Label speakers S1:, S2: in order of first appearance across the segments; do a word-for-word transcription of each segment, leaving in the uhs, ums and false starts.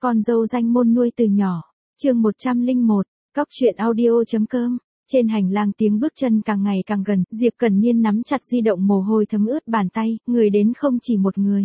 S1: Con dâu danh môn nuôi từ nhỏ. Chương một trăm lẻ một, cóc truyện audio.com. Trên hành lang tiếng bước chân càng ngày càng gần, Diệp Cần Niên nắm chặt di động, mồ hôi thấm ướt bàn tay, người đến không chỉ một người.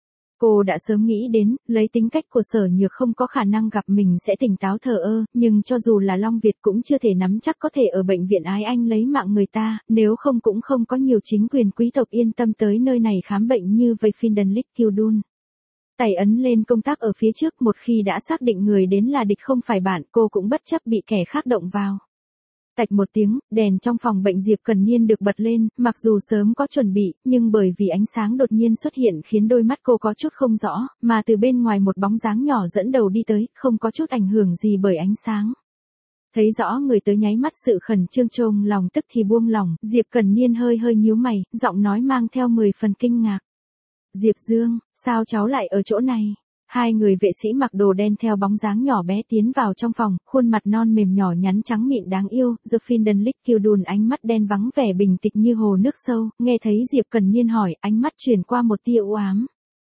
S1: Cô đã sớm nghĩ đến, lấy tính cách của Sở Nhược không có khả năng gặp mình sẽ tỉnh táo thờ ơ, nhưng cho dù là Long Việt cũng chưa thể nắm chắc có thể ở bệnh viện Ái Anh lấy mạng người ta, nếu không cũng không có nhiều chính quyền quý tộc yên tâm tới nơi này khám bệnh như vây Findenlick Kildun. Tay ấn lên công tác ở phía trước, một khi đã xác định người đến là địch không phải bạn, cô cũng bất chấp bị kẻ khác động vào. Tạch một tiếng, đèn trong phòng bệnh Diệp Cần Niên được bật lên, mặc dù sớm có chuẩn bị, nhưng bởi vì ánh sáng đột nhiên xuất hiện khiến đôi mắt cô có chút không rõ, mà từ bên ngoài một bóng dáng nhỏ dẫn đầu đi tới, không có chút ảnh hưởng gì bởi ánh sáng. Thấy rõ người tới nháy mắt sự khẩn trương trong lòng tức thì buông lỏng, Diệp Cần Niên hơi hơi nhíu mày, giọng nói mang theo mười phần kinh ngạc. Diệp Dương, sao cháu lại ở chỗ này? Hai người vệ sĩ mặc đồ đen theo bóng dáng nhỏ bé tiến vào trong phòng, khuôn mặt non mềm nhỏ nhắn trắng mịn đáng yêu, The Findenlick Kildun ánh mắt đen vắng vẻ bình tĩnh như hồ nước sâu, nghe thấy Diệp Cần Niên hỏi, ánh mắt chuyển qua một tia u ám.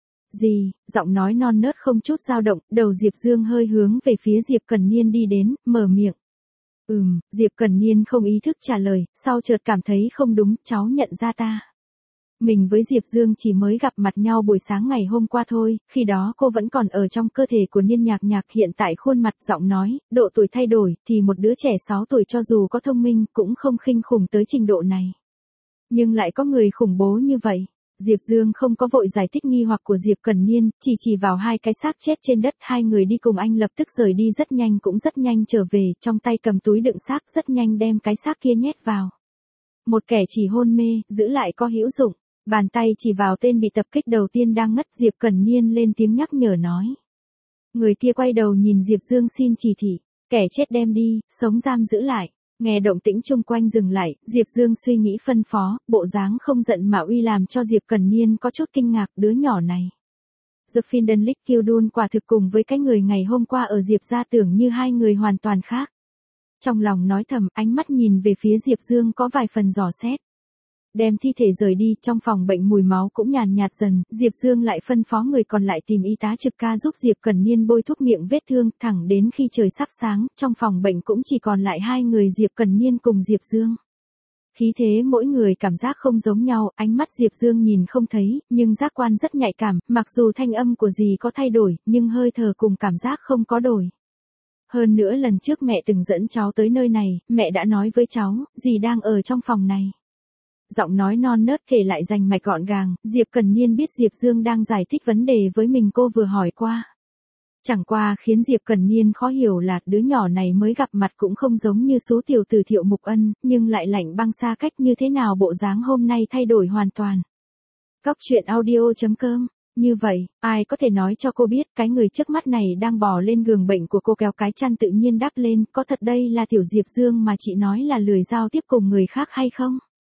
S1: Gì? Giọng nói non nớt không chút dao động, đầu Diệp Dương hơi hướng về phía Diệp Cần Niên đi đến, mở miệng. Ừm, Diệp Cần Niên không ý thức trả lời, sau chợt cảm thấy không đúng, cháu nhận ra ta. Mình với Diệp Dương chỉ mới gặp mặt nhau buổi sáng ngày hôm qua thôi, khi đó cô vẫn còn ở trong cơ thể của Niên Nhạc Nhạc, hiện tại khuôn mặt, giọng nói, độ tuổi thay đổi, thì một đứa trẻ sáu tuổi cho dù có thông minh, cũng không khinh khủng tới trình độ này. Nhưng lại có người khủng bố như vậy. Diệp Dương không có vội giải thích nghi hoặc của Diệp Cần Niên, chỉ chỉ vào hai cái xác chết trên đất, hai người đi cùng anh lập tức rời đi rất nhanh cũng rất nhanh trở về, trong tay cầm túi đựng xác rất nhanh đem cái xác kia nhét vào. Một kẻ chỉ hôn mê, giữ lại có hữu dụng. Bàn tay chỉ vào tên bị tập kích đầu tiên đang ngất, Diệp Cần Niên lên tiếng nhắc nhở nói. Người kia quay đầu nhìn Diệp Dương xin chỉ thị, kẻ chết đem đi, sống giam giữ lại. Nghe động tĩnh chung quanh dừng lại, Diệp Dương suy nghĩ phân phó, bộ dáng không giận mà uy làm cho Diệp Cần Niên có chút kinh ngạc, đứa nhỏ này. The Findenlick Kildun quả thực cùng với cái người ngày hôm qua ở Diệp gia tưởng như hai người hoàn toàn khác. Trong lòng nói thầm, ánh mắt nhìn về phía Diệp Dương có vài phần dò xét. Đem thi thể rời đi, trong phòng bệnh mùi máu cũng nhàn nhạt dần, Diệp Dương lại phân phó người còn lại tìm y tá trực ca giúp Diệp Cần Niên bôi thuốc miệng vết thương, thẳng đến khi trời sắp sáng, trong phòng bệnh cũng chỉ còn lại hai người Diệp Cần Niên cùng Diệp Dương. Khí thế mỗi người cảm giác không giống nhau, ánh mắt Diệp Dương nhìn không thấy, nhưng giác quan rất nhạy cảm, mặc dù thanh âm của dì có thay đổi, nhưng hơi thở cùng cảm giác không có đổi. Hơn nữa lần trước mẹ từng dẫn cháu tới nơi này, mẹ đã nói với cháu, dì đang ở trong phòng này. Giọng nói non nớt kể lại rành mạch gọn gàng, Diệp Cần Niên biết Diệp Dương đang giải thích vấn đề với mình cô vừa hỏi qua. Chẳng qua khiến Diệp Cần Niên khó hiểu là đứa nhỏ này mới gặp mặt cũng không giống như số tiểu tử Thiệu Mục Ân, nhưng lại lạnh băng xa cách như thế nào bộ dáng hôm nay thay đổi hoàn toàn. Cóc truyện audio.com. Như vậy, ai có thể nói cho cô biết cái người trước mắt này đang bò lên giường bệnh của cô, kéo cái chăn tự nhiên đắp lên, có thật đây là tiểu Diệp Dương mà chị nói là lười giao tiếp cùng người khác hay không?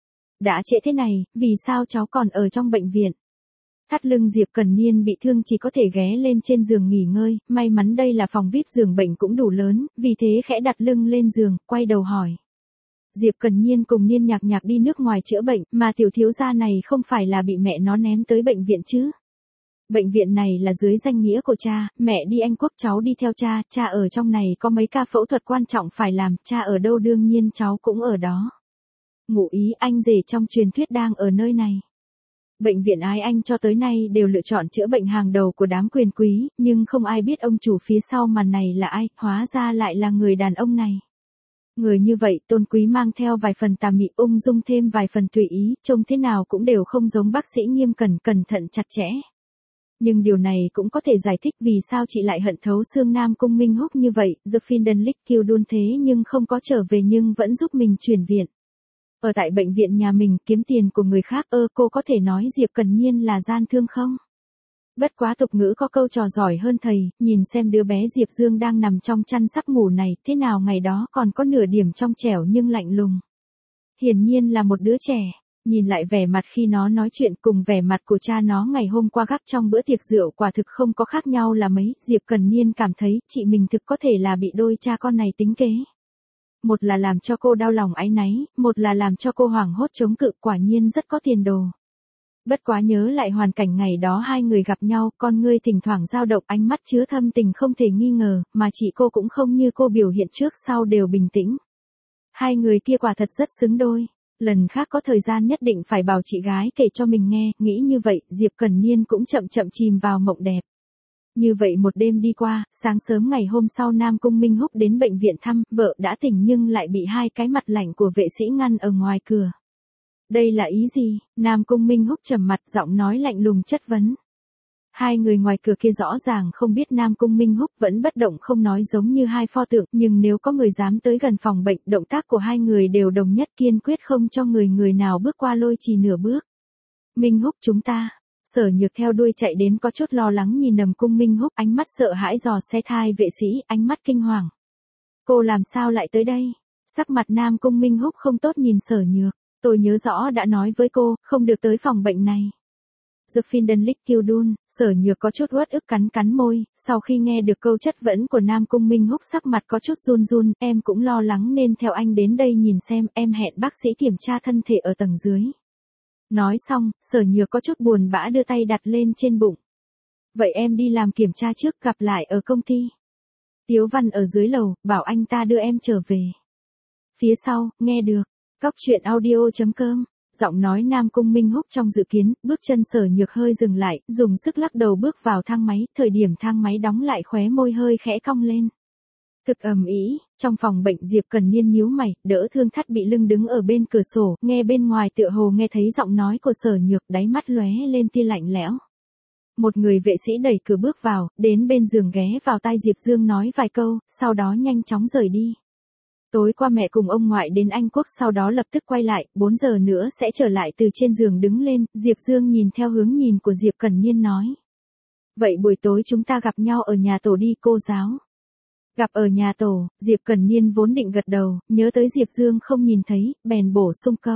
S1: Đã trễ thế này, vì sao cháu còn ở trong bệnh viện? Thắt lưng Diệp Cần Niên bị thương chỉ có thể ghé lên trên giường nghỉ ngơi, may mắn đây là phòng vi ai pi giường bệnh cũng đủ lớn, vì thế khẽ đặt lưng lên giường, quay đầu hỏi. Diệp Cần Niên cùng Niên Nhạc Nhạc đi nước ngoài chữa bệnh, mà tiểu thiếu gia này không phải là bị mẹ nó ném tới bệnh viện chứ? Bệnh viện này là dưới danh nghĩa của cha, mẹ đi Anh Quốc cháu đi theo cha, cha ở trong này có mấy ca phẫu thuật quan trọng phải làm, cha ở đâu đương nhiên cháu cũng ở đó. Ngụ ý anh rể trong truyền thuyết đang ở nơi này. Bệnh viện Ái Anh cho tới nay đều lựa chọn chữa bệnh hàng đầu của đám quyền quý, nhưng không ai biết ông chủ phía sau màn này là ai, hóa ra lại là người đàn ông này. Người như vậy tôn quý mang theo vài phần tà mị, ung dung thêm vài phần tùy ý, trông thế nào cũng đều không giống bác sĩ nghiêm cẩn cẩn thận chặt chẽ. Nhưng điều này cũng có thể giải thích vì sao chị lại hận thấu xương Nam Cung Minh Húc như vậy, The Findenlick Kildun thế nhưng không có trở về nhưng vẫn giúp mình chuyển viện. Ở tại bệnh viện nhà mình kiếm tiền của người khác, ơ cô có thể nói Diệp Cần Niên là gian thương không? Bất quá tục ngữ có câu trò giỏi hơn thầy, nhìn xem đứa bé Diệp Dương đang nằm trong chăn sắp ngủ này, thế nào ngày đó còn có nửa điểm trong trẻo nhưng lạnh lùng. Hiển nhiên là một đứa trẻ, nhìn lại vẻ mặt khi nó nói chuyện cùng vẻ mặt của cha nó ngày hôm qua gác trong bữa tiệc rượu quả thực không có khác nhau là mấy, Diệp Cần Niên cảm thấy chị mình thực có thể là bị đôi cha con này tính kế. Một là làm cho cô đau lòng áy náy, một là làm cho cô hoảng hốt chống cự, quả nhiên rất có tiền đồ. Bất quá nhớ lại hoàn cảnh ngày đó hai người gặp nhau, con ngươi thỉnh thoảng dao động, ánh mắt chứa thâm tình không thể nghi ngờ, mà chị cô cũng không như cô biểu hiện trước sau đều bình tĩnh. Hai người kia quả thật rất xứng đôi. Lần khác có thời gian nhất định phải bảo chị gái kể cho mình nghe, nghĩ như vậy, Diệp Cần Niên cũng chậm chậm chìm vào mộng đẹp. Như vậy một đêm đi qua, sáng sớm ngày hôm sau Nam Cung Minh Húc đến bệnh viện thăm, vợ đã tỉnh nhưng lại bị hai cái mặt lạnh của vệ sĩ ngăn ở ngoài cửa. Đây là ý gì? Nam Cung Minh Húc trầm mặt, giọng nói lạnh lùng chất vấn. Hai người ngoài cửa kia rõ ràng không biết Nam Cung Minh Húc vẫn bất động không nói giống như hai pho tượng, nhưng nếu có người dám tới gần phòng bệnh, động tác của hai người đều đồng nhất, kiên quyết không cho người người nào bước qua lôi trì nửa bước. Minh Húc chúng ta. Sở Nhược theo đuôi chạy đến có chút lo lắng nhìn Nam Cung Minh Húc, ánh mắt sợ hãi dò xe thai vệ sĩ, ánh mắt kinh hoàng. Cô làm sao lại tới đây? Sắc mặt Nam Cung Minh Húc không tốt nhìn Sở Nhược. Tôi nhớ rõ đã nói với cô, không được tới phòng bệnh này. Zephyndon Kildun, Sở Nhược có chút uất ức cắn cắn môi, sau khi nghe được câu chất vấn của Nam Cung Minh Húc sắc mặt có chút run run, em cũng lo lắng nên theo anh đến đây nhìn xem, em hẹn bác sĩ kiểm tra thân thể ở tầng dưới. Nói xong, Sở Nhược có chút buồn bã đưa tay đặt lên trên bụng. Vậy em đi làm kiểm tra trước, gặp lại ở công ty. Tiếu Văn ở dưới lầu, bảo anh ta đưa em trở về. Phía sau, nghe được. Cóc truyện audio chấm com, giọng nói Nam Cung Minh Húc trong dự kiến, bước chân Sở Nhược hơi dừng lại, dùng sức lắc đầu bước vào thang máy, thời điểm thang máy đóng lại khóe môi hơi khẽ cong lên. Cực ầm ĩ, trong phòng bệnh Diệp Cần Niên nhíu mày, đỡ Thương Thắt bị lưng đứng ở bên cửa sổ, nghe bên ngoài tựa hồ nghe thấy giọng nói của Sở Nhược, đáy mắt lóe lên tia lạnh lẽo. Một người vệ sĩ đẩy cửa bước vào, đến bên giường ghé vào tai Diệp Dương nói vài câu, sau đó nhanh chóng rời đi. Tối qua mẹ cùng ông ngoại đến Anh Quốc, sau đó lập tức quay lại, bốn giờ nữa sẽ trở lại. Từ trên giường đứng lên, Diệp Dương nhìn theo hướng nhìn của Diệp Cần Niên nói. Vậy buổi tối chúng ta gặp nhau ở nhà tổ đi cô giáo. Gặp ở nhà tổ, Diệp Cần Niên vốn định gật đầu, nhớ tới Diệp Dương không nhìn thấy, bèn bổ sung câu.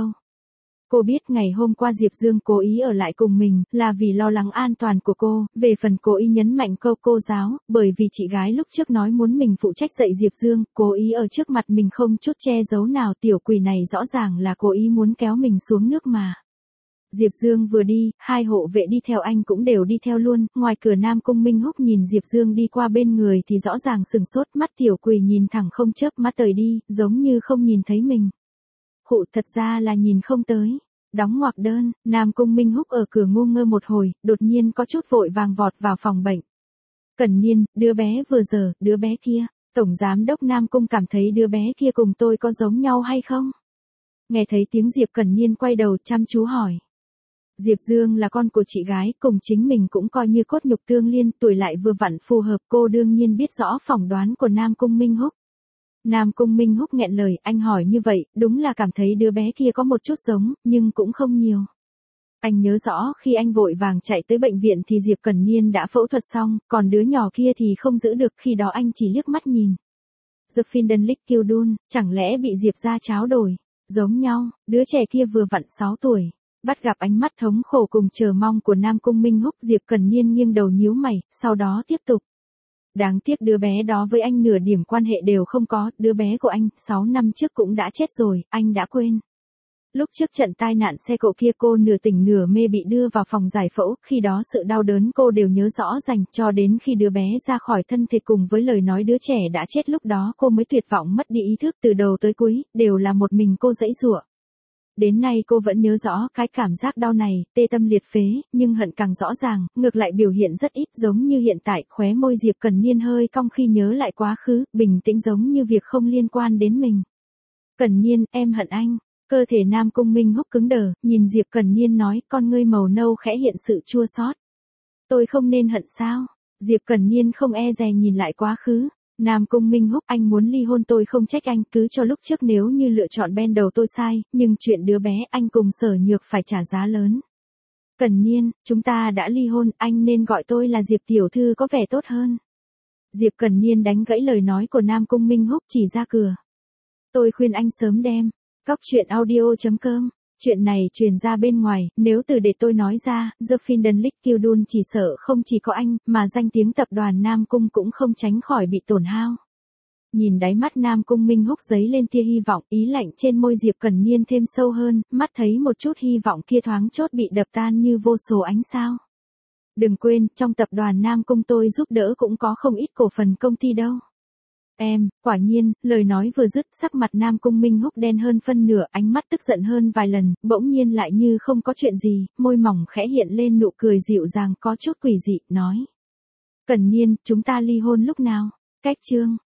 S1: Cô biết ngày hôm qua Diệp Dương cố ý ở lại cùng mình, là vì lo lắng an toàn của cô, về phần cố ý nhấn mạnh câu cô giáo, bởi vì chị gái lúc trước nói muốn mình phụ trách dạy Diệp Dương, cố ý ở trước mặt mình không chút che giấu nào, tiểu quỷ này rõ ràng là cố ý muốn kéo mình xuống nước mà. Diệp Dương vừa đi, hai hộ vệ đi theo anh cũng đều đi theo luôn, ngoài cửa Nam Cung Minh Húc nhìn Diệp Dương đi qua bên người thì rõ ràng sừng sốt, mắt tiểu quỷ nhìn thẳng không chớp mắt tới đi, giống như không nhìn thấy mình. Khụ, thật ra là nhìn không tới. Đóng ngoặc đơn, Nam Cung Minh Húc ở cửa ngu ngơ một hồi, đột nhiên có chút vội vàng vọt vào phòng bệnh. Cần Niên, đứa bé vừa giờ, đứa bé kia, Tổng Giám đốc Nam Cung cảm thấy đứa bé kia cùng tôi có giống nhau hay không? Nghe thấy tiếng Diệp Cần Niên quay đầu chăm chú hỏi. Diệp Dương là con của chị gái, cùng chính mình cũng coi như cốt nhục tương liên, tuổi lại vừa vặn phù hợp, cô đương nhiên biết rõ phỏng đoán của Nam Cung Minh Húc. Nam Cung Minh Húc nghẹn lời, anh hỏi như vậy, đúng là cảm thấy đứa bé kia có một chút giống, nhưng cũng không nhiều. Anh nhớ rõ khi anh vội vàng chạy tới bệnh viện thì Diệp Cần Niên đã phẫu thuật xong, còn đứa nhỏ kia thì không giữ được, khi đó anh chỉ liếc mắt nhìn. Zephyndon Kildun, chẳng lẽ bị Diệp gia tráo đổi, giống nhau, đứa trẻ kia vừa vặn sáu tuổi. Bắt gặp ánh mắt thống khổ cùng chờ mong của Nam Cung Minh Húc, Diệp Cần Niên nghiêng đầu nhíu mày, sau đó tiếp tục. Đáng tiếc đứa bé đó với anh nửa điểm quan hệ đều không có, đứa bé của anh, sáu năm trước cũng đã chết rồi, anh đã quên. Lúc trước trận tai nạn xe cộ kia cô nửa tỉnh nửa mê bị đưa vào phòng giải phẫu, khi đó sự đau đớn cô đều nhớ rõ rành, cho đến khi đứa bé ra khỏi thân thể cùng với lời nói đứa trẻ đã chết lúc đó cô mới tuyệt vọng mất đi ý thức, từ đầu tới cuối, đều là một mình cô giãy giụa. Đến nay cô vẫn nhớ rõ cái cảm giác đau này, tê tâm liệt phế, nhưng hận càng rõ ràng, ngược lại biểu hiện rất ít, giống như hiện tại, khóe môi Diệp Cần Niên hơi cong khi nhớ lại quá khứ, bình tĩnh giống như việc không liên quan đến mình. Cần Niên, em hận anh. Cơ thể Nam Cung Minh Húc cứng đờ, nhìn Diệp Cần Niên nói, con ngươi màu nâu khẽ hiện sự chua xót. Tôi không nên hận sao? Diệp Cần Niên không e dè nhìn lại quá khứ. Nam Cung Minh Húc, anh muốn ly hôn tôi không trách anh, cứ cho lúc trước nếu như lựa chọn ban đầu tôi sai, nhưng chuyện đứa bé anh cùng Sở Nhược phải trả giá lớn. Cần Niên, chúng ta đã ly hôn, anh nên gọi tôi là Diệp tiểu thư có vẻ tốt hơn. Diệp Cần Niên đánh gãy lời nói của Nam Cung Minh Húc, chỉ ra cửa. Tôi khuyên anh sớm đem. Cóc truyện audio chấm com. Chuyện này truyền ra bên ngoài, nếu từ để tôi nói ra, Zephyndon Kildun chỉ sợ không chỉ có anh, mà danh tiếng tập đoàn Nam Cung cũng không tránh khỏi bị tổn hao. Nhìn đáy mắt Nam Cung Minh Húc giấy lên tia hy vọng, ý lạnh trên môi Diệp Cẩn Niên thêm sâu hơn, mắt thấy một chút hy vọng kia thoáng chốt bị đập tan như vô số ánh sao. Đừng quên, trong tập đoàn Nam Cung tôi giúp đỡ cũng có không ít cổ phần công ty đâu. Em, quả nhiên, lời nói vừa dứt, sắc mặt Nam Cung Minh Húc đen hơn phân nửa, ánh mắt tức giận hơn vài lần, bỗng nhiên lại như không có chuyện gì, môi mỏng khẽ hiện lên nụ cười dịu dàng có chút quỷ dị, nói. Cẩn Niên, chúng ta ly hôn lúc nào? Cách chương.